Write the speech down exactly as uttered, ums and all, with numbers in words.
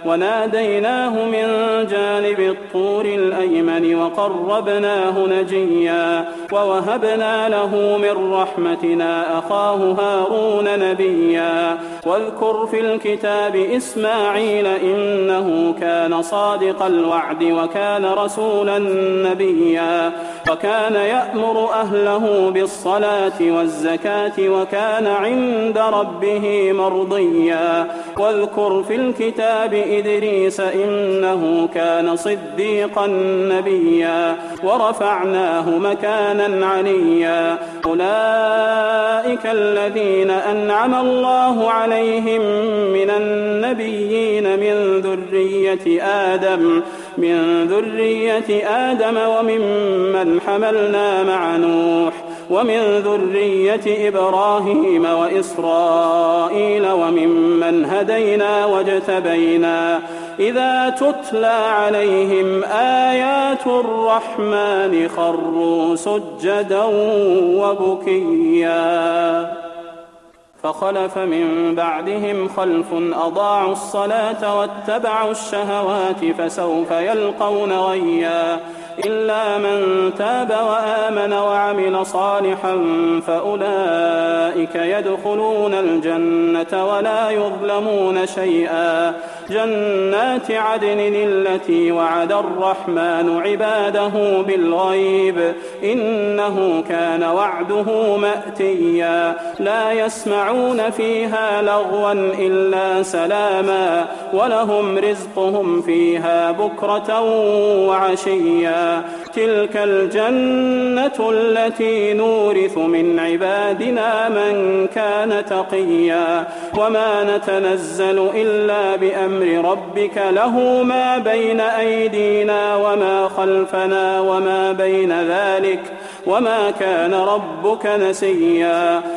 وناديناه من جانب الطور الأيمن وقربناه نجيا ووهبنا له من رحمتنا أخاه هارون نبيا واذكر في الكتاب إسماعيل إنه كان صادق الوعد وكان رسولا نبيا وكان يأمر أهله بالصلاة والزكاة وكان عند ربه مرضيا واذكر في الكتاب إدريس إنه كان صديقا نبيا ورفعناه مكانا عليا أولئك الذين أنعم الله عليهم من النبيين من ذرية آدم من ذرية آدم وممن حملنا مع نوح ومن ذرية إبراهيم وإسرائيل وممن هدينا واجتبينا إذا تتلى عليهم آيات الرحمن خروا سجدا وبكيا فخلف من بعدهم خلف أضاعوا الصلاة واتبعوا الشهوات فسوف يلقون غيا إلا من تاب وآمن وعمل صالحا فأولئك يدخلون الجنة ولا يظلمون شيئا جنات عدن التي وعد الرحمن عباده بالغيب إنه كان وعده مأتيا لا يسمعون فيها لغوا إلا سلاما ولهم رزقهم فيها بكرة وعشيا تلك الجنة التي نورث من عبادنا من كان تقيا وما نتنزل إلا بأمر ربك له ما بين أيدينا وما خلفنا وما بين ذلك وما كان ربك نسيا